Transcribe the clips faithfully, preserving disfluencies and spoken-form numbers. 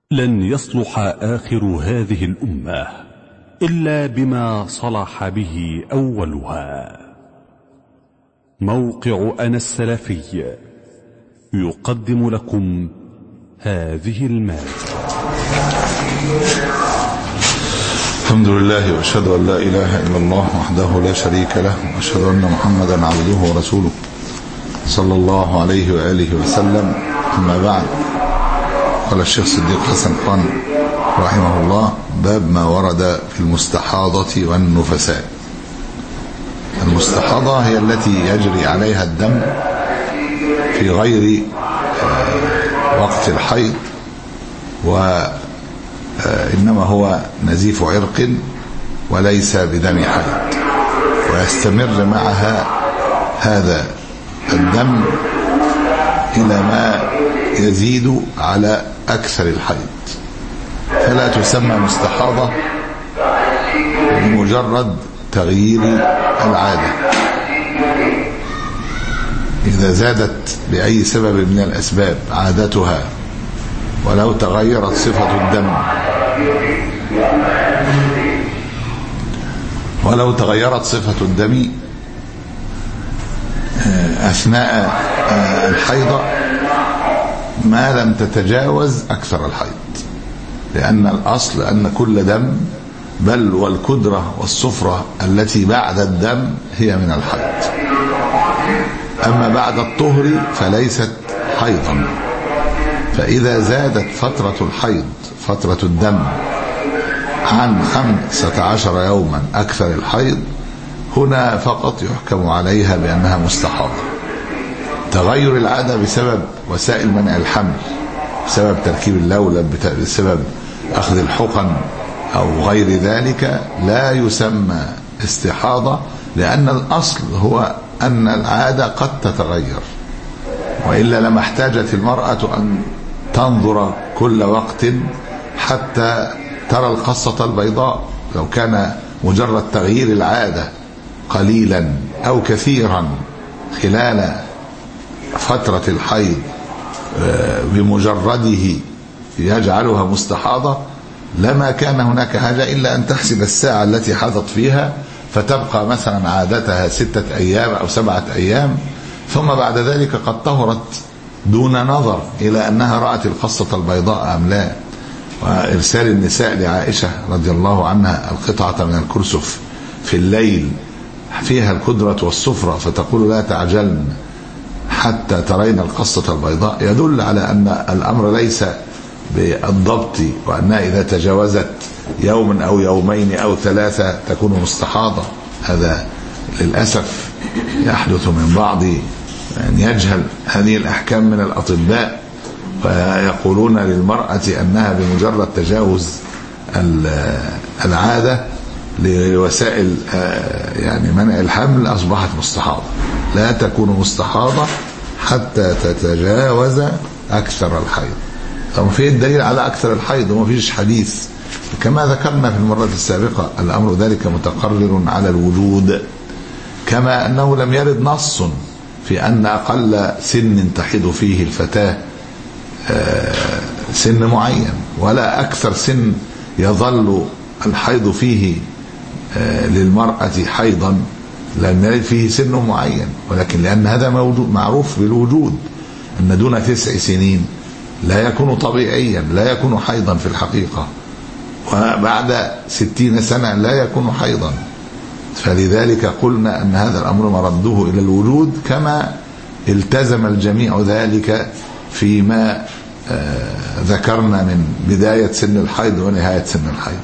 لن يصلح آخر هذه الأمة إلا بما صلح به أولها. موقع أنا السلفي يقدم لكم هذه المادة. الحمد لله وأشهد أن لا إله إلا الله وحده لا شريك له، وأشهد أن محمدا عبده ورسوله صلى الله عليه وآله وسلم. أما بعد، قال الشيخ صديق حسن خان رحمه الله: باب ما ورد في المستحاضة والنفساء. المستحاضة هي التي يجري عليها الدم في غير وقت الحيض، وإنما هو نزيف عرق وليس بدم حيض، ويستمر معها هذا الدم إلى ما يزيد على أكثر الحيض، فلا تسمى مستحاضة بمجرد تغيير العادة. إذا زادت بأي سبب من الأسباب عادتها ولو تغيرت صفة الدم ولو تغيرت صفة الدم أثناء الحيضة ما لم تتجاوز أكثر الحيض، لأن الأصل أن كل دم، بل والكدرة والصفرة التي بعد الدم هي من الحيض، أما بعد الطهر فليست حيضا. فإذا زادت فترة الحيض، فترة الدم، عن خمسة عشر يوما أكثر الحيض، هنا فقط يحكم عليها بأنها مستحاضة. تغير العادة بسبب وسائل منع الحمل، بسبب تركيب اللولب، بسبب أخذ الحقن أو غير ذلك، لا يسمى استحاضة، لأن الأصل هو أن العادة قد تتغير، وإلا لما احتاجت المرأة أن تنظر كل وقت حتى ترى القصة البيضاء. لو كان مجرد تغيير العادة قليلا أو كثيرا خلال فترة الحيض بمجرده يجعلها مستحاضة، لما كان هناك حاجة إلا أن تحسب الساعة التي حضت فيها، فتبقى مثلا عادتها ستة أيام أو سبعة أيام، ثم بعد ذلك قد طهرت دون نظر إلى أنها رأت القصة البيضاء أم لا. وإرسال النساء لعائشة رضي الله عنها القطعة من الكرسف في الليل فيها الكدرة والصفرة، فتقول: لا تعجلن حتى ترين القصة البيضاء، يدل على أن الأمر ليس بالضبط، وأنها إذا تجاوزت يوم أو يومين أو ثلاثة تكون مستحاضة. هذا للأسف يحدث من بعض من يجهل هذه الأحكام من الأطباء، ويقولون للمرأة أنها بمجرد تجاوز العادة لوسائل يعني منع الحمل أصبحت مستحاضة. لا تكون مستحاضة حتى تتجاوز أكثر الحيض. طب في الدليل على أكثر الحيض؟ وما فيش حديث، كما ذكرنا في المرة السابقة الأمر ذلك متقرر على الوجود، كما أنه لم يرد نص في أن أقل سن تحيض فيه الفتاة سن معين، ولا أكثر سن يظل الحيض فيه للمرأة حيضا لم يرد فيه سن معين، ولكن لأن هذا موجود معروف بالوجود أن دون تسع سنين لا يكون طبيعيا، لا يكون حيضا في الحقيقة، وبعد ستين سنة لا يكون حيضا. فلذلك قلنا أن هذا الأمر مرده إلى الوجود، كما التزم الجميع ذلك فيما ذكرنا من بداية سن الحيض ونهاية سن الحيض.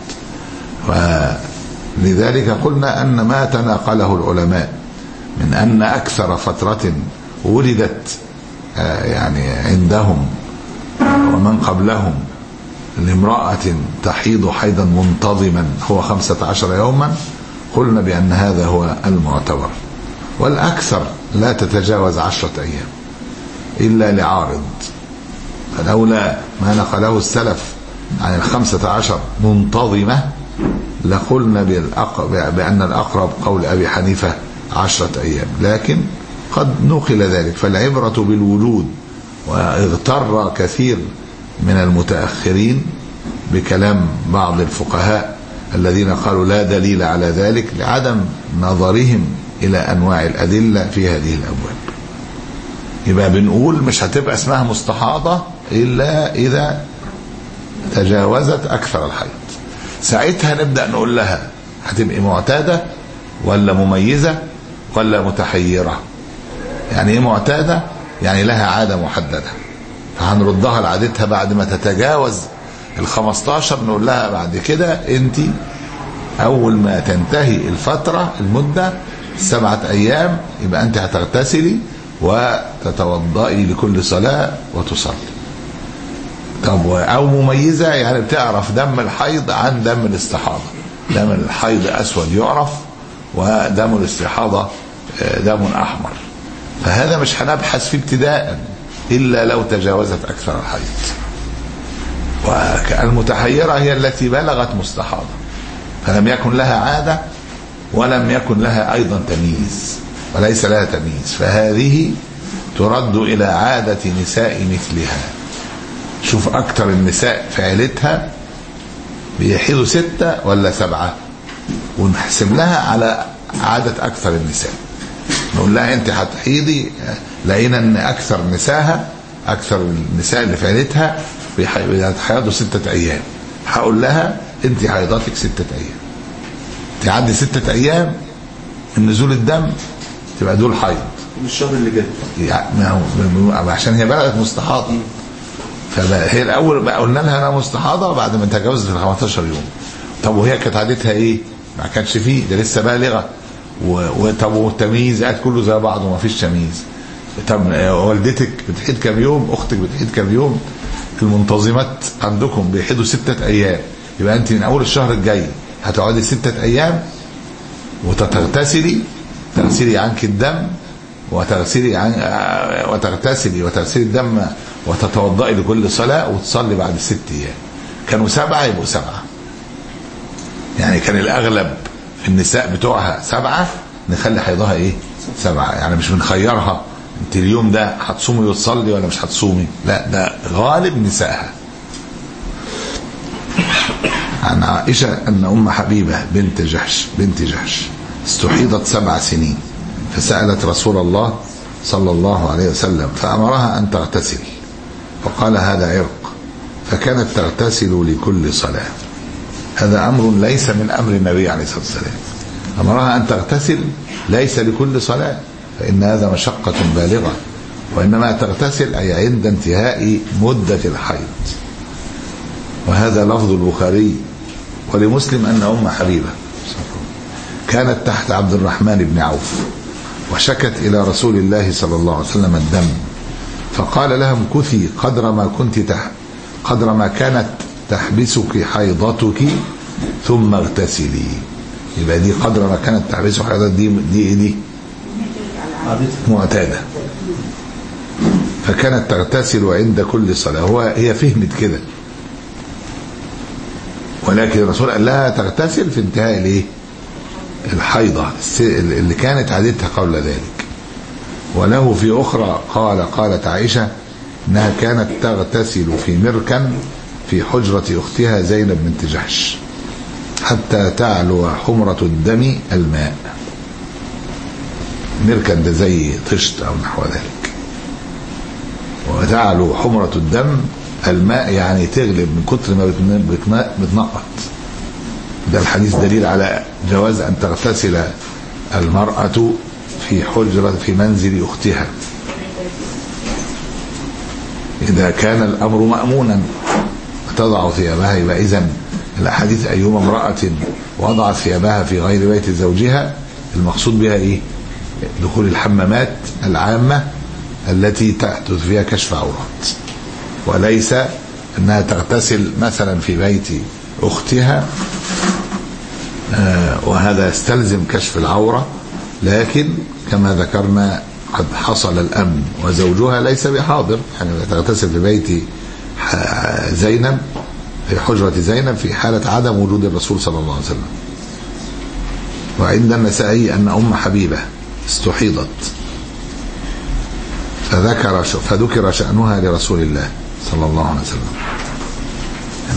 ولذلك قلنا أن ما تناقله العلماء من أن أكثر فترة ولدت يعني عندهم ومن قبلهم لامرأة تحيض حيضا منتظما هو خمسة عشر يوما، قلنا بأن هذا هو المعتبر، والأكثر لا تتجاوز عشرة أيام إلا لعارض. فلولا ما نقله السلف عن الخمسة عشر منتظمة لقلنا بأن الأقرب قول أبي حنيفة عشرة أيام، لكن قد نقل ذلك. فالعبرة بالوجود، واغتر كثير من المتأخرين بكلام بعض الفقهاء الذين قالوا لا دليل على ذلك لعدم نظرهم إلى أنواع الأدلة في هذه الأبواب. يبقى بنقول مش هتبقى اسمها مستحاضة إلا إذا تجاوزت أكثر الحيض. ساعتها نبدأ نقول لها هتبقى معتادة ولا مميزة ولا متحيرة. يعني ايه معتادة؟ يعني لها عادة محددة، فهنردها لعادتها بعد ما تتجاوز الخمستاشر. نقول لها بعد كده انت اول ما تنتهي الفترة المدة سبعة ايام يبقى انت هتغتسلي وتتوضئي لكل صلاة وتصلي. طب او مميزة يعني بتعرف دم الحيض عن دم الاستحاضة. دم الحيض اسود يعرف، ودم الاستحاضة دم احمر. فهذا مش هنبحث فيه ابتداء الا لو تجاوزت اكثر الحيض. والمتحيرة هي التي بلغت مستحاضة فلم يكن لها عادة ولم يكن لها ايضا تمييز، وليس لها تمييز، فهذه ترد الى عادة نساء مثلها. شوف اكثر النساء في عيلتها بيحيضوا ستة ولا سبعة، ونحسب لها على عادة اكثر النساء. نقول لها انت هتحيضي، لقينا ان اكثر نساها اكثر النساء اللي في عيلتها بيحيضوا ستة ايام. هقول لها انت حيضاتك ستة ايام، تعدي ستة ايام من نزول الدم تبقى دول حيض مش الشهر اللي جاي يعني، عشان هي بلغت مستحاضة. فهي الاول بقى قلنا لها انا مستحاضة بعد ما تجاوزت ال خمستاشر يوم. طب وهي كانت عادتها ايه؟ ما كانش فيه، ده لسه بالغة. وطب والتمييز قاعد كله زي بعضه وما فيش تمييز. طب والدتك بتحيد كام يوم؟ اختك بتحيد كام يوم؟ المنتظمات عندكم بيحيدوا ستة ايام، يبقى انت من اول الشهر الجاي هتقعدي ستة ايام وتغتسلي، تغسلي عنك الدم وتغسلي عن وتغتسلي وتغسلي الدم وتتوضئي لكل صلاة وتصلي بعد ست ايام. كانوا سبعة يبقوا سبعة، يعني كان الاغلب في النساء بتوعها سبعة، نخلي حيضها ايه؟ سبعة. يعني مش بنخيرها انت اليوم ده هتصومي وتصلي ولا مش هتصومي، لا ده غالب نسائها. عن عائشة ان ام حبيبة بنت جحش بنت جحش استحيضت سبع سنين، فسألت رسول الله صلى الله عليه وسلم فأمرها أن تغتسل، فقال هذا عرق، فكانت تغتسل لكل صلاة. هذا أمر ليس من أمر النبي عليه الصلاة والسلام. أمرها أن تغتسل ليس لكل صلاة، فإن هذا مشقة بالغة، وإنما تغتسل أي عند انتهاء مدة الحيض. وهذا لفظ البخاري. ولمسلم أن أم حبيبة كانت تحت عبد الرحمن بن عوف، وشكت إلى رسول الله صلى الله عليه وسلم الدم، فقال لها امكثي قدر ما كنت تح قدر ما كانت تحبسك حيضتك ثم اغتسلي. يبقى دي قدر ما كانت تحبسك حيضتك، دي دي دي معتادة. فكانت تغتسل عند كل صلاة. هو هي فهمت كده، ولكن الرسول قال لها تغتسل في انتهاء الايه؟ الحيضة اللي كانت عادتها قبل ذلك. وله في أخرى قال قالت عائشة انها كانت تغتسل في مركن في حجرة اختها زينب بنت جحش حتى تعلو حمرة الدم الماء. مركن ده زي طشت او نحو ذلك. وتعلو حمرة الدم الماء يعني تغلب من كتر ما بتنقط. ده الحديث دليل على جواز أن تغتسل المرأة في حجرة في منزل أختها إذا كان الأمر مأمونا وتضع ثيابها. يبقى إذن الأحاديث أيما امرأة وضعت ثيابها في غير بيت زوجها المقصود بها إيه؟ دخول الحمامات العامة التي تحدث فيها كشف عورات، وليس أنها تغتسل مثلا في بيت أختها آه وهذا يستلزم كشف العورة. لكن كما ذكرنا قد حصل الأمن وزوجها ليس بحاضر، يعني تغتسل في بيت زينب في حجرة زينب في حالة عدم وجود الرسول صلى الله عليه وسلم. وعند النسائي أن أم حبيبة استحيضت فذكر فذكر شأنها لرسول الله صلى الله عليه وسلم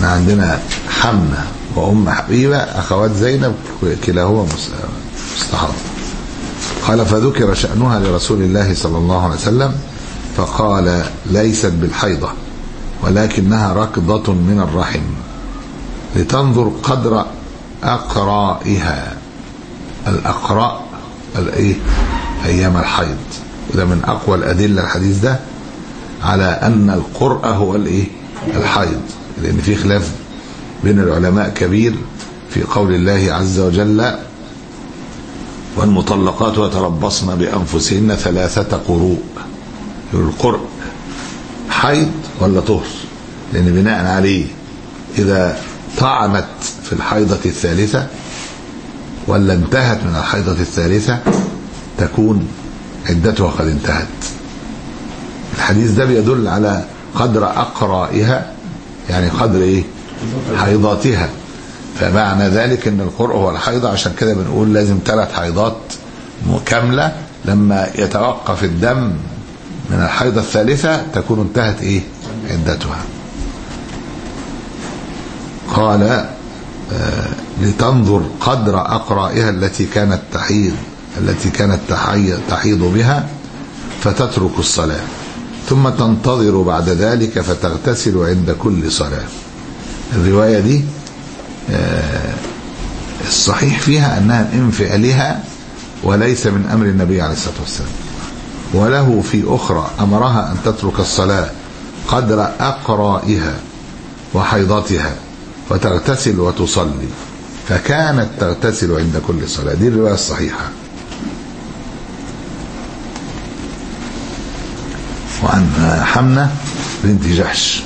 احنا عندنا حمنة وأم حبيبة أخوات زينب كلاهما مستحاضة. قال فذكر شأنها لرسول الله صلى الله عليه وسلم فقال ليست بالحيضة ولكنها ركضة من الرحم لتنظر قدر أقرائها. الأقراء الإيه؟ أيام الحيض. وده من أقوى الأدلة الحديث ده على أن القرء هو الإيه؟ الحيض، لأن في خلاف بين العلماء كبير في قول الله عز وجل والمطلقات يتربصن بأنفسهن ثلاثة قروء. القرء حيض ولا طهر؟ لأن بناء عليه إذا طعنت في الحيضة الثالثة ولا انتهت من الحيضة الثالثة تكون عدتها قد انتهت. الحديث ده بيدل على قدر أقرائها، يعني قدر إيه؟ حيضاتها. فمعنى ذلك ان القرء هو الحيضة، عشان كده بنقول لازم ثلاث حيضات كاملة. لما يتوقف الدم من الحيضة الثالثة تكون انتهت ايه؟ عدتها. قال آه لتنظر قدر أقرائها التي كانت تحيض التي كانت تحيض بها فتترك الصلاة ثم تنتظر بعد ذلك فتغتسل عند كل صلاة. الرواية دي آه الصحيح فيها أنها من فعلها وليس من أمر النبي عليه الصلاة والسلام. وله في أخرى أمرها أن تترك الصلاة قدر أقرائها وحيضتها وتغتسل وتصلي، فكانت تغتسل عند كل صلاة. دي الرواية الصحيحة. وعن حمنة بنت جحش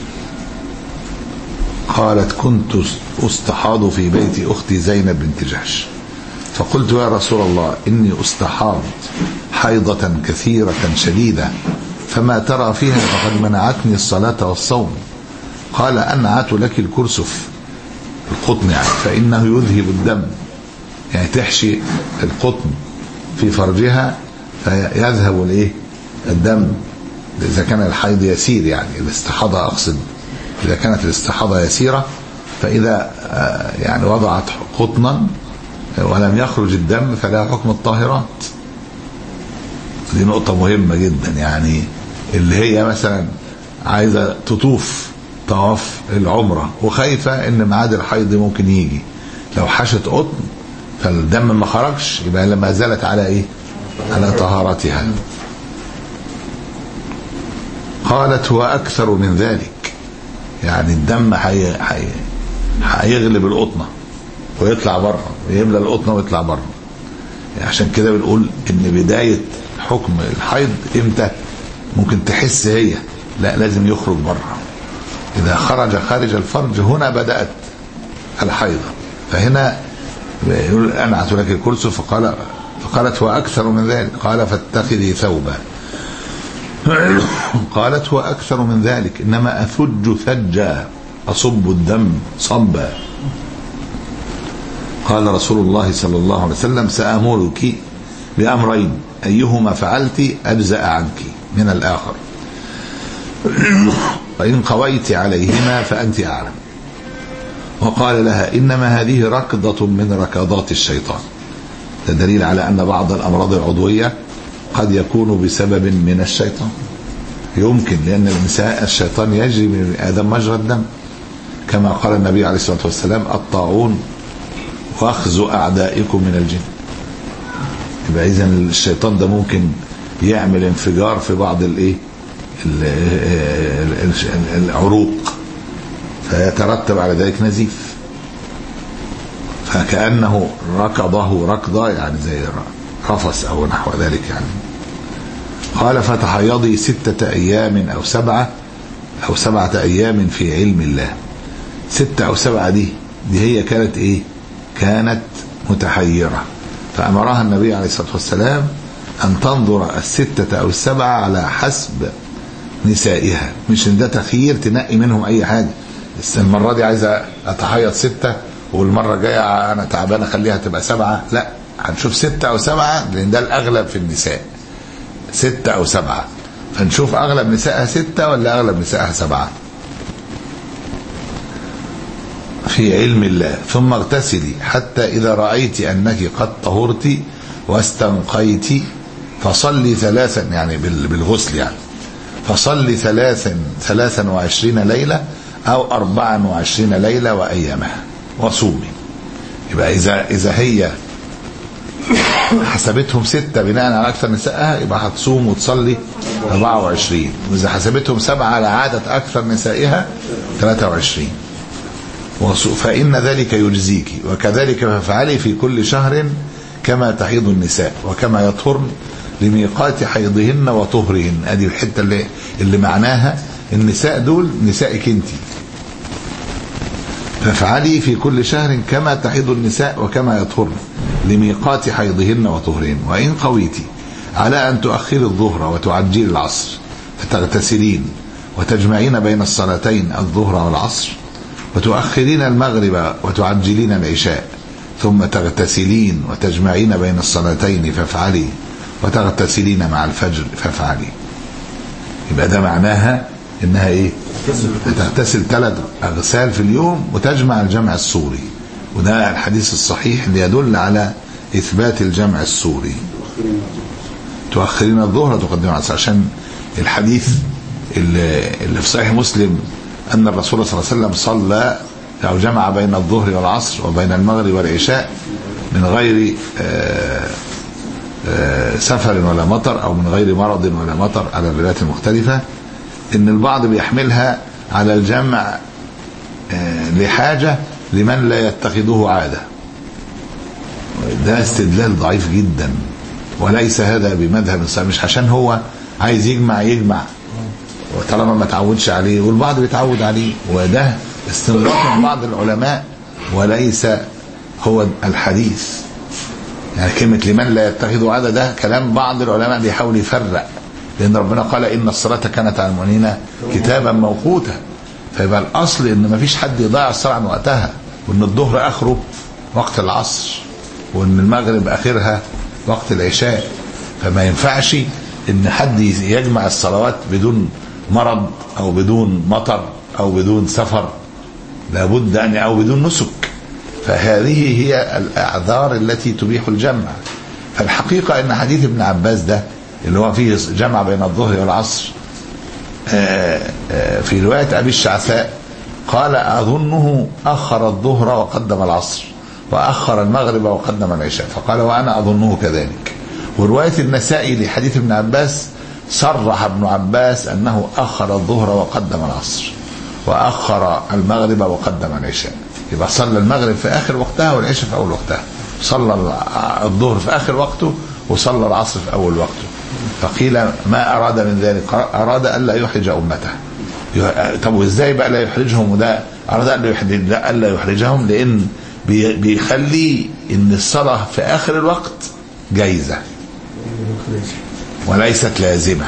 قالت كنت أستحاض في بيت أختي زينب بنت جحش فقلت يا رسول الله إني أستحاض حيضة كثيرة شديدة فما ترى فيها فقد منعتني الصلاة والصوم. قال أنعت لك الكرسف، القطن يعني، فإنه يذهب الدم، يعني تحشي القطن في فرجها فيذهب الايه؟ الدم، إذا كان الحيض يسير، يعني الاستحاضة أقصد، إذا كانت الاستحاضة يسيرة فإذا يعني وضعت قطنا ولم يخرج الدم فلا حكم الطاهرات. دي نقطة مهمة جدا، يعني اللي هي مثلا عايزة تطوف طواف العمرة وخايفة ان ميعاد الحيض ممكن يجي، لو حشت قطن فالدم ما خرجش يبقى لما زالت على ايه؟ على طهارتها. قالت هو اكثر من ذلك، يعني الدم حي... حي... هيغلب القطنة ويطلع بره ويملى القطنة ويطلع بره. يعني عشان كده بنقول ان بداية حكم الحيض امتى؟ ممكن تحس هي لا لازم يخرج بره، إذا خرج خارج الفرج هنا بدأت الحيضة. فهنا يقول أنعت لك الكرسي فقال فقالت هو أكثر من ذلك. قال فاتخذي ثوبا. قالت هو أكثر من ذلك، إنما أثج ثجا، أصب الدم صبا. قال رسول الله صلى الله عليه وسلم سأمرك بأمرين أيهما فعلت أجزأ عنك من الآخر، وإن قويت عليهما فأنت أعلم. وقال لها إنما هذه ركضة من ركضات الشيطان. ده دليل على أن بعض الأمراض العضوية قد يكون بسبب من الشيطان، يمكن، لأن النساء الشيطان يجري من آدم مجرى الدم، كما قال النبي عليه الصلاة والسلام الطاعون واخذ أعدائكم من الجن. يبقى إذن الشيطان ده ممكن يعمل انفجار في بعض الإيه العروق فيترتب على ذلك نزيف، فكأنه ركضه ركضة، يعني زي رفس أو نحو ذلك يعني. قال فتحيضي ستة أيام أو سبعة أو سبعة أيام في علم الله. ستة أو سبعة دي دي هي كانت إيه؟ كانت متحيرة، فأمرها النبي عليه الصلاة والسلام أن تنظر الستة أو السبعة على حسب نسائها، مش ان ده تخيير تنقي منهم اي حاجه. المره دي عايزه اتحيض ستة والمره الجايه انا تعبانه خليها تبقى سبعة، لا، هنشوف ستة او سبعة لان ده الاغلب في النساء، ستة او سبعة، فنشوف اغلب نسائها ستة ولا اغلب نسائها سبعة. في علم الله. ثم اغتسلي حتى إذا رأيت أنك قد طهرت واستنقيت فصلي ثلاثا، يعني بالغسل يعني، فصلي ثلاثا ثلاثا وعشرين ليلة أو أربعا وعشرين ليلة وأيامها وصومي. يبقى إذا إذا هي حسبتهم ستة بناء على أكثر نسائها يبقى هتصوم وتصلي أربعة وعشرين، وإذا حسبتهم سبعة على عادة أكثر نسائها ثلاثة وعشرين، فإن ذلك يجزيك. وكذلك فافعلي في كل شهر كما تحيض النساء وكما يطهرن لميقات حيضهن وطهرهن. هذه الحتة اللي, اللي معناها النساء دول نسائك انت. فافعلي في كل شهر كما تحيض النساء وكما يطهرن لميقات حيضهن وطهرهن. وإن قويتي على أن تؤخري الظهر وتعجلي العصر فتغتسلين وتجمعين بين الصلاتين الظهر والعصر، وتؤخرين المغرب وتعجلين العشاء، ثم تغتسلين وتجمعين بين الصلاتين فافعلي، وتغتسلين مع الفجر فافعلي. يبقى ده معناها انها ايه؟ تغتسل ثلاث اغسال في اليوم وتجمع الجمع السوري، وده الحديث الصحيح اللي يدل على اثبات الجمع السوري. تؤخرين الظهر وتقدمين العصر، عشان الحديث اللي, اللي في صحيح مسلم ان الرسول صلى الله عليه وسلم صلى او جمع بين الظهر والعصر وبين المغرب والعشاء من غير آآ آآ سفر ولا مطر، او من غير مرض ولا مطر على الروايات المختلفة. ان البعض بيحملها على الجمع لحاجة لمن لا يتخذه عادة، ده استدلال ضعيف جدا، وليس هذا بمذهب الصحابة. مش عشان هو عايز يجمع يجمع وطالما ما تعودش عليه، والبعض بيتعود عليه، وده استنباط من بعض العلماء وليس هو الحديث. يعني كلمة لمن لا يتخذ عادة ده كلام بعض العلماء بيحاول يفرق، لأن ربنا قال إن الصلاة كانت على المؤمنين كتابا موقوتا، فيبقى الأصل إن ما فيش حد يضيع الصلاة عن وقتها، وإن الظهر آخره وقت العصر، وإن المغرب آخرها وقت العشاء. فما ينفعش إن حد يجمع الصلوات بدون مرض أو بدون مطر أو بدون سفر، لابد أن أو بدون نسك. فهذه هي الأعذار التي تبيح الجمع. فالحقيقة أن حديث ابن عباس ده اللي هو فيه جمع بين الظهر والعصر، في رواية أبي الشعثاء قال أظنه أخر الظهر وقدم العصر وأخر المغرب وقدم العشاء، فقال وأنا أظنه كذلك. ورواية النسائي لحديث ابن عباس صرح ابن عباس أنه أخر الظهر وقدم العصر وأخر المغرب وقدم العشاء. يبقى صلى المغرب في آخر وقتها والعشاء في أول وقتها، صلى الظهر في آخر وقته وصلى العصر في أول وقته. فقيل ما أراد من ذلك؟ أراد ألا يحرج أمته. طب وإزاي بقى لا يحرجهم؟ وده أراد ألا يحرجهم لأن بيخلي إن الصلاة في آخر الوقت جايزة وليست لازمة،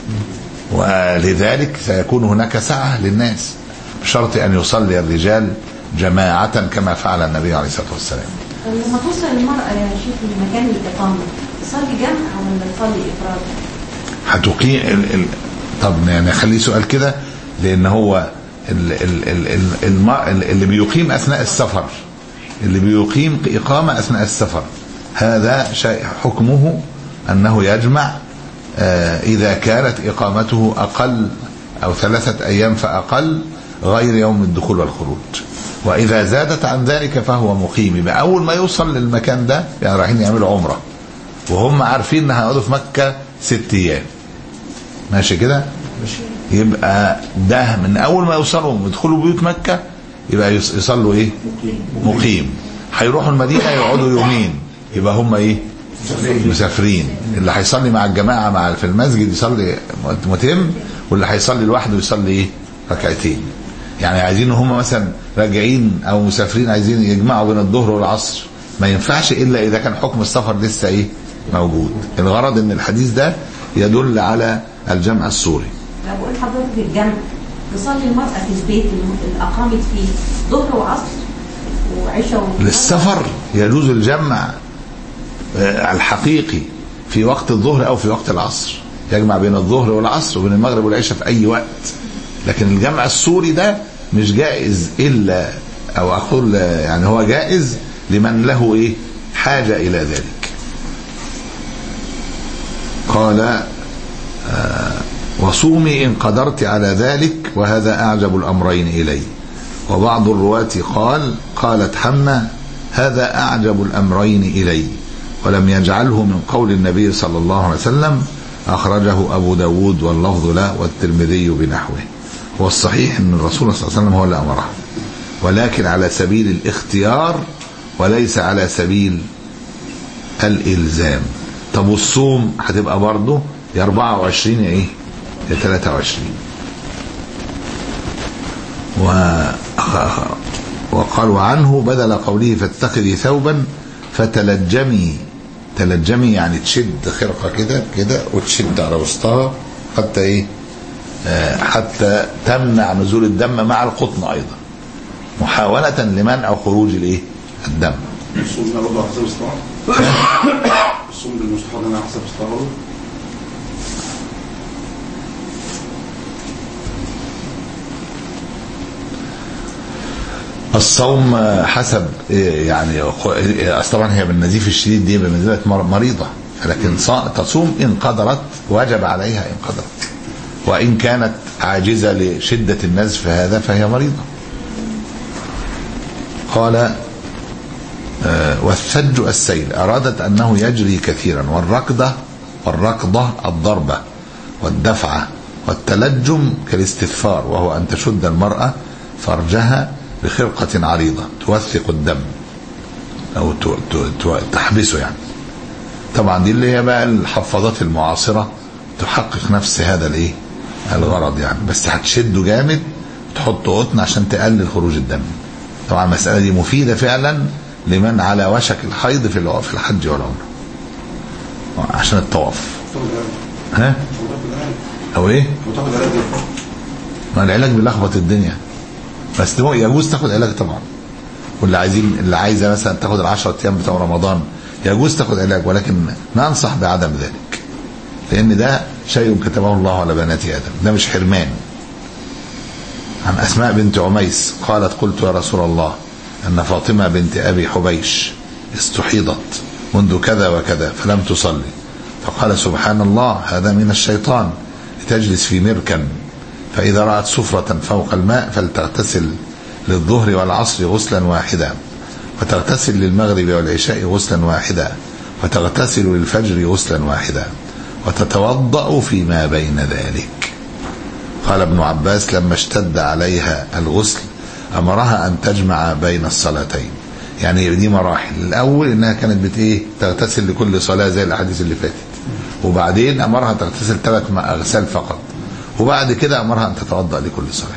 ولذلك سيكون هناك سعة للناس بشرط أن يصلي الرجال جماعة كما فعل النبي عليه الصلاة والسلام. لما توصل المرأة يا شيخ لمكان الإقامة تصلي جمع ولا تصلي إفراد؟ هتقيم ال... ال... طب يعني خليه سؤال كده، لأن هو ال... ال... ال... ال... الم... اللي بيقيم أثناء السفر، اللي بيقيم إقامة أثناء السفر، هذا شيء حكمه أنه يجمع آه إذا كانت إقامته أقل أو ثلاثة أيام فأقل غير يوم الدخول والخروج. وإذا زادت عن ذلك فهو مقيم. يبقى أول ما يوصل للمكان ده، يعني رايحين يعملوا عمرة وهم عارفين إن هيقعدوا في مكة ست أيام، ماشي كده؟ يبقى ده من أول ما يوصلوا يدخلوا بيوت مكة يبقى يصلوا إيه؟ مقيم. هيروحوا المدينة يقعدوا يومين، يبقى هم إيه؟ مسافرين. اللي هيصلي مع الجماعة مع في المسجد يصلي متم، واللي هيصلي لوحده يصلي إيه؟ ركعتين. يعني عايزين هم مثلا راجعين او مسافرين عايزين يجمعوا بين الظهر والعصر، ما ينفعش الا اذا كان حكم السفر لسه ايه موجود. الغرض ان الحديث ده يدل على الجمع السوري. لا بقول حضرتك الجمع تصلي المرأة في البيت اللي اقامت فيه ظهر وعصر وعشاء للسفر يجوز الجمع الحقيقي في وقت الظهر او في وقت العصر، يجمع بين الظهر والعصر وبين المغرب والعشاء في اي وقت. لكن الجمع السوري ده مش جائز إلا أو أقول يعني هو جائز لمن له إيه حاجة إلى ذلك. قال آه وصومي إن قدرت على ذلك، وهذا أعجب الأمرين إلي. وبعض الرواة قال قالت حمنا هذا أعجب الأمرين إلي، ولم يجعله من قول النبي صلى الله عليه وسلم. أخرجه أبو داود واللفظ له والترمذي بنحوه. والصحيح أن الرسول صلى الله عليه وسلم هو اللي أمره، ولكن على سبيل الاختيار وليس على سبيل الإلزام. طب والصوم هتبقى برضه يا أربعة وعشرين يا إيه يا ثلاثة وعشرين. وقال وعنه بدل قوله فاتخذي ثوبا فتلجمي. تلجمي يعني تشد خرقة كده كده وتشد على وسطها حتى ايه آه حتى تمنع نزول الدم مع القطن ايضا، محاولة لمنع خروج الايه الدم. الصوم ده برضه حسب استطاعة. الصوم بالمستحاض انا حسب استطاعة. الصوم حسب يعني طبعا هي بالنزيف الشديد دي بمنزلة مريضة، لكن تصوم إن قدرت، وجب عليها إن قدرت، وإن كانت عاجزة لشدة النزف هذا فهي مريضة. قال والثلج السيل، أرادت أنه يجري كثيرا، والركضة والركضة الضربة والدفعة، والتلجم كالاستثفار وهو أن تشد المرأة فرجها بخرقة عريضة توثق الدم أو تحبسه يعني. طبعا دي اللي هي بقى الحفاظات المعاصرة تحقق نفس هذا الايه الغرض يعني، بس هتشده جامد تحط قطن عشان تقلل خروج الدم. طبعا المسألة دي مفيدة فعلا لمن على وشك الحيض في في الحج والعمرة عشان الطواف. ها او ايه ما العلاج بيلخبط الدنيا، بس يجوز تاخد علاج طبعا. واللي عايزين اللي عايزه مثلا تاخد العشرة ايام بتوع رمضان يجوز تاخد علاج، ولكن ننصح بعدم ذلك، لان ده شيء كتبه الله على بنات ادم، ده مش حرمان. عن اسماء بنت عميس قالت قلت يا رسول الله ان فاطمه بنت ابي حبيش استحيضت منذ كذا وكذا فلم تصلي، فقال سبحان الله هذا من الشيطان، لتجلس في مركن فإذا رأت سفرة فوق الماء فلتغتسل للظهر والعصر غسلا واحدا، وتغتسل للمغرب والعشاء غسلا واحدا، وتغتسل للفجر غسلا واحدا، وتتوضأ فيما بين ذلك. قال ابن عباس لما اشتد عليها الغسل أمرها أن تجمع بين الصلاتين، يعني دي مراحل. الأول إنها كانت بت إيه تغتسل لكل صلاة زي الأحاديث اللي فاتت، وبعدين أمرها تغتسل ثلاث أغسال فقط، وبعد كده أمرها أن تتوضأ لكل صلاة.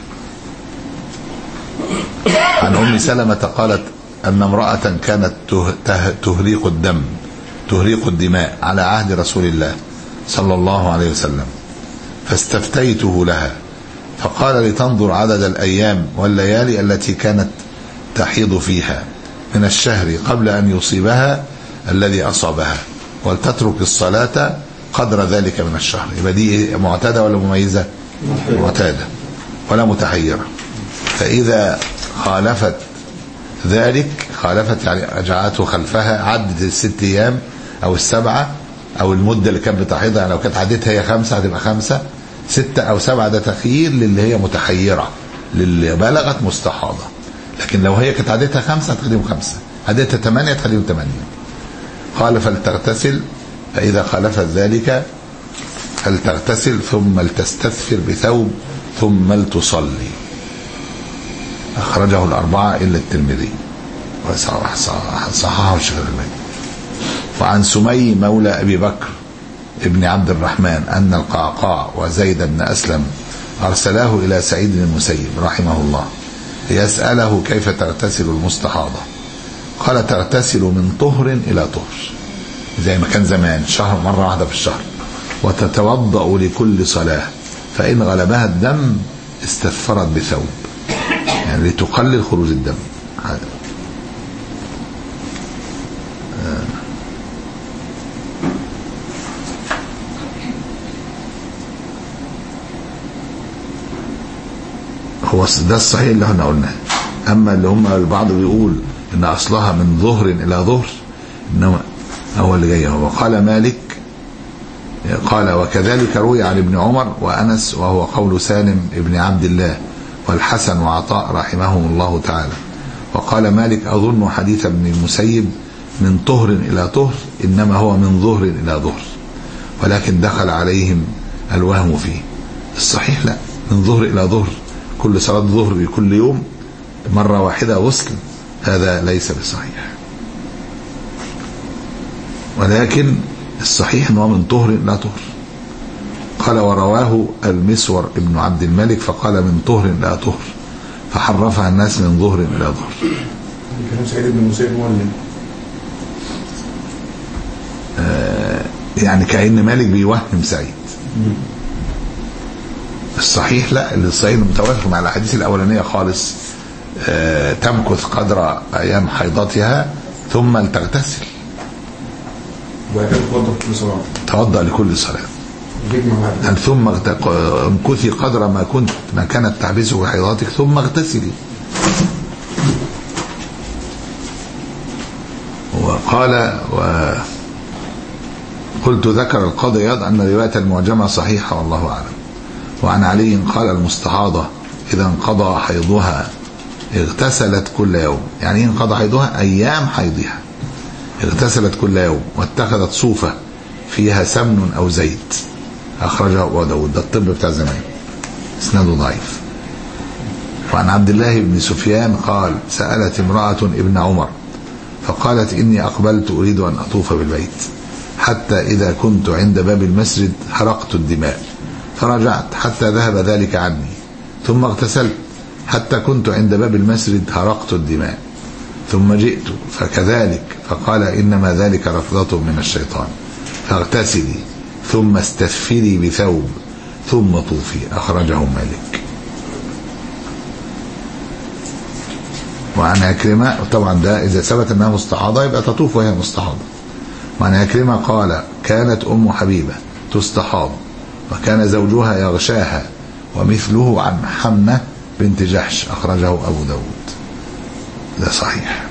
عن أم سلمة قالت أن امرأة كانت تهريق الدم تهريق الدماء على عهد رسول الله صلى الله عليه وسلم، فاستفتيته لها فقال لتنظر عدد الأيام والليالي التي كانت تحيض فيها من الشهر قبل أن يصيبها الذي أصابها، ولتترك الصلاة قدر ذلك من الشهر. يبقى دي معتادة ولا مميزة؟ معتادة ولا متحيرة. فإذا خالفت ذلك خالفت يعني جعلته خلفها، عدت الست أيام أو السبعة أو المدة اللي كانت بتحيضها، يعني لو كانت عدتها هي خمسة هتبقى خمسة، ستة أو سبعة ده تخيير للي هي متحيرة، للي بلغت مستحاضة. لكن لو هي كانت عدتها خمسة هتخليهم خمسة، عدتها ثمانية هتخليهم ثمانية. قال فلتغتسل، فإذا خالفت ذلك فلتغتسل ثم لتستثفر بثوب ثم لتصلي. أخرجه الأربعة إلا الترمذي وصححه الشيخ الألباني. وعن سمي مولى أبي بكر ابن عبد الرحمن أن القعقاع وزيد بن أسلم أرسلاه إلى سعيد بن المسيب رحمه الله ليسأله كيف تغتسل المستحاضة. قال تغتسل من طهر إلى طهر، زي ما كان زمان شهر مرة واحدة في الشهر، وتتوضأ لكل صلاة، فإن غلبها الدم استثفرت بثوب، يعني لتقلل خروج الدم. هو ده الصحيح اللي احنا قلناه. أما اللي هم البعض بيقول إن أصلها من ظهر إلى ظهر إنما هو اللي جاي. وقال مالك قال وكذلك روي عن ابن عمر وأنس وهو قول سالم ابن عبد الله والحسن وعطاء رحمهم الله تعالى. وقال مالك أظن حديث ابن المسيب من طهر إلى طهر إنما هو من ظهر إلى ظهر ولكن دخل عليهم الوهم فيه. الصحيح لا، من ظهر إلى ظهر، كل صلاة ظهر بكل يوم مرة واحدة غسل، هذا ليس بصحيح. ولكن الصحيح أنه من طهر إلى طهر. قال ورواه المسور ابن عبد الملك فقال من طهر إلى طهر فحرفها الناس من ظهر إلى ظهر. كلام سعيد بن المسيب هو اللي آه يعني كأن مالك بيوهم سعيد. الصحيح لا، الصحيح المتوافق مع الحديث الأولانية خالص. آه تمكث قدر أيام حيضتها ثم تغتسل وتوضأ كل صلاة، توضأ لكل صلاة. هل ثم امكثي قدر ما كنت ما كانت تحبسه حيضاتك ثم اغتسلي. وقال وقلت ذكر القاضي عياض أن رواية المعجمة صحيحة والله أعلم. وعن علي قال المستحاضة إذا انقضى حيضها اغتسلت كل يوم. يعني انقضى حيضها أيام حيضها اغتسلت كل يوم واتخذت صوفة فيها سمن أو زيت. أخرجه أبو داود. ده الطب بتاع زمان، اسناده ضعيف. وعن عبد الله بن سفيان قال سألت امرأة ابن عمر فقالت إني أقبلت أريد أن أطوف بالبيت حتى إذا كنت عند باب المسجد حرقت الدماء فرجعت حتى ذهب ذلك عني ثم اغتسلت حتى كنت عند باب المسجد حرقت الدماء ثم جئت فكذلك فقال إنما ذلك رفضة من الشيطان فاغتسلي ثم استثفري بثوب ثم طوفي. أخرجه مالك. وعن عكرمة طبعا ده إذا ثبت أنها مستحاضة يبقى تطوف وهي مستحاضة. وعن عكرمة قال كانت أم حبيبة تستحاض وكان زوجها يغشاها ومثله عن حمنة بنت جحش. أخرجه أبو داود. ده صحيح.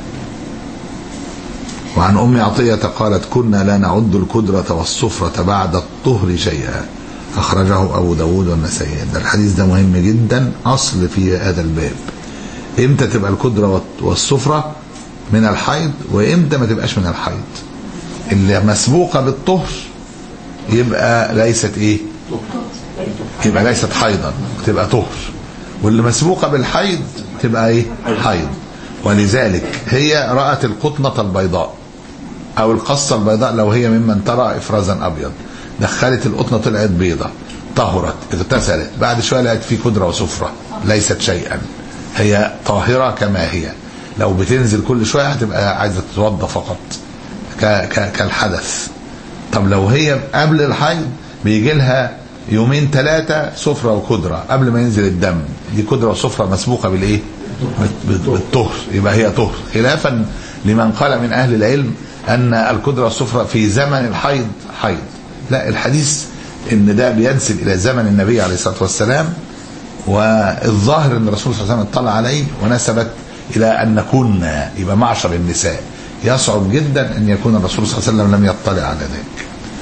وعن أم عطية قالت كنا لا نعد الكدرة والصفرة بعد الطهر شيئا. أخرجه أبو داود والنسائي. ده الحديث ده مهم جدا، أصل في هذا الباب. إمتى تبقى الكدرة والصفرة من الحيض وإمتى ما تبقاش من الحيض. اللي مسبوقة بالطهر يبقى ليست إيه، يبقى ليست حيضا تبقى طهر، واللي مسبوقة بالحيض تبقى إيه، حيض. ولذلك هي رأت القطنة البيضاء أو القصة البيضاء لو هي ممن ترى إفرازا أبيض، دخلت القطنة طلعت بيضة، طهرت، اغتسلت، بعد شوية لقت في كدرة وصفرة، ليست شيئا، هي طاهرة كما هي. لو بتنزل كل شوية هتبقى عايزة تتوضى فقط كالحدث. طب لو هي قبل الحيض بيجي لها يومين ثلاثة صفرة وكدرة قبل ما ينزل الدم، دي كدرة وصفرة مسبوقة بالإيه؟ بالطهر، يبقى هي طهر. خلافا لمن قال من أهل العلم أن الكدرة والصفرة في زمن الحيض حيض. لا، الحديث إن ده بينسب إلى زمن النبي عليه الصلاة والسلام، والظاهر أن الرسول صلى الله عليه وسلم اطلع عليه ونسبت إلى أن كنا، يبقى معشر النساء يصعب جدا أن يكون الرسول صلى الله عليه وسلم لم يطلع على ذلك.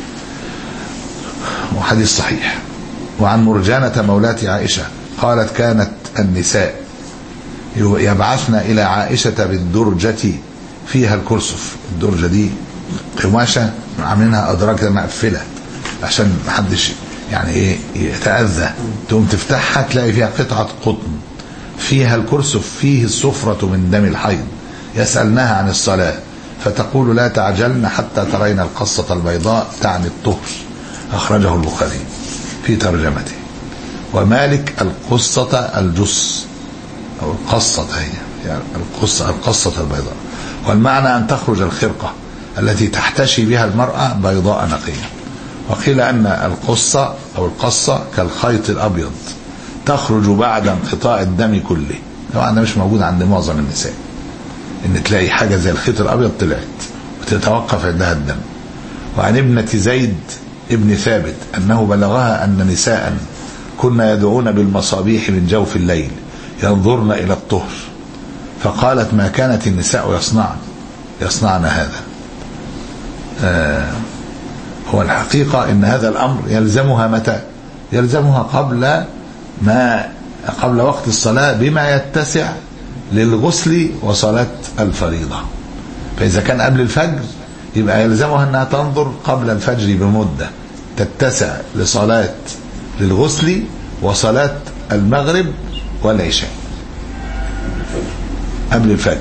وحديث صحيح. وعن مرجانة مولاة عائشة قالت كانت النساء يبعثن إلى عائشة بالدرجة فيها الكرسف. الدرجة دي قماشة عاملينها أدراج مقفلة عشان محدش يعني ايه يتأذى، تقوم تفتحها تلاقي فيها قطعة قطن فيها الكرسف فيه الصفرة من دم الحيض، يسألناها عن الصلاة فتقول لا تعجلن حتى ترين القصة البيضاء تعني الطهر. أخرجه البخاري في ترجمته. ومالك القصة الجص أو القصة، هي يعني القصة القصة البيضاء، والمعنى أن تخرج الخرقة التي تحتشي بها المرأة بيضاء نقية. وقيل أن القصة أو القصة كالخيط الأبيض تخرج بعد انقطاع الدم كله. طبعا ده مش موجود عند معظم النساء، إن تلاقي حاجة زي الخيط الأبيض طلعت وتتوقف عندها الدم. وعن ابنة زيد ابن ثابت أنه بلغها أن فقالت ما كانت النساء يصنعن يصنعن هذا. آه هو الحقيقة إن هذا الأمر يلزمها متى؟ يلزمها قبل ما قبل وقت الصلاة بما يتسع للغسل وصلاة الفريضة. فإذا كان قبل الفجر يبقى يلزمها أنها تنظر قبل الفجر بمدة تتسع لصلاة للغسل وصلاة المغرب والعشاء قبل الفجر.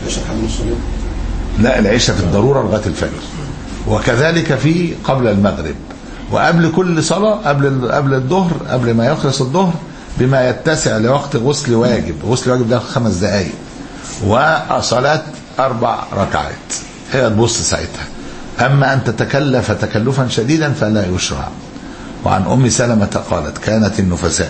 لا، العشاء في الضرورة لغاية الفجر، وكذلك في قبل المغرب، وقبل كل صلاة قبل قبل الظهر، قبل ما يخلص الظهر بما يتسع لوقت غسل واجب. غسل واجب ده خمس دقائق، وصلاة أربع ركعات، هي تبص ساعتها. أما أن تتكلف تكلفا شديدا فلا يشرع. وعن أم سلمة قالت كانت النفساء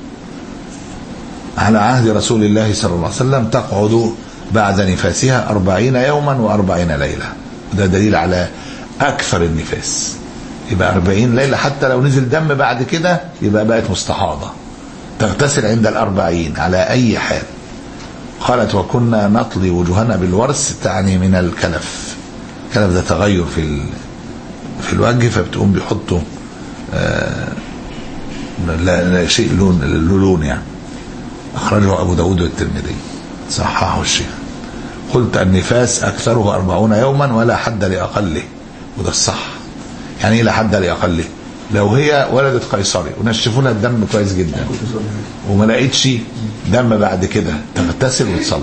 على عهد رسول الله صلى الله عليه وسلم تقعد بعد نفاسها أربعين يوما وأربعين ليلة. ده دليل على أكثر النفاس، يبقى أربعين ليلة، حتى لو نزل دم بعد كده يبقى بقت مستحاضة، تغتسل عند الأربعين على أي حال. قالت وكنا نطلي وجوهنا بالورس، تعني من الكلف. الكلف ده تغير في في الوجه، فبتقوم بيحطوا آه لا, لا شيء لون اللون يعني. أخرجه أبو داود والترمذي، صححه الشيخ. قلت النفاس أكثره أربعون يوما ولا حد لأقله، وده الصح. يعني إيه لا حد لأقله؟ لو هي ولدت قيصري ونشفوا لها الدم كويس جدا وما لقيتش دم بعد كده تغتسل وتصلي.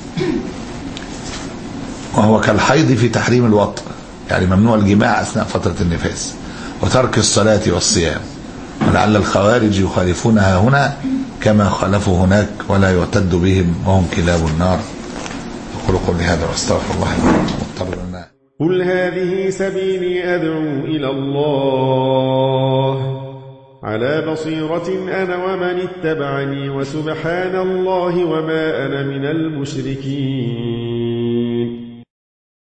وهو كالحيض في تحريم الوطء، يعني ممنوع الجماع أثناء فترة النفاس وترك الصلاة والصيام. ولعل الخوارج يخالفونها هنا كما خالفوا هناك، ولا يعتد بهم وهم كلاب النار. أقول قولي هذا واستغفر الله مضطر لنا. قل هذه سبيلي أدعو إلى الله على بصيرة أنا ومن اتبعني، وسبحان الله وما أنا من المشركين.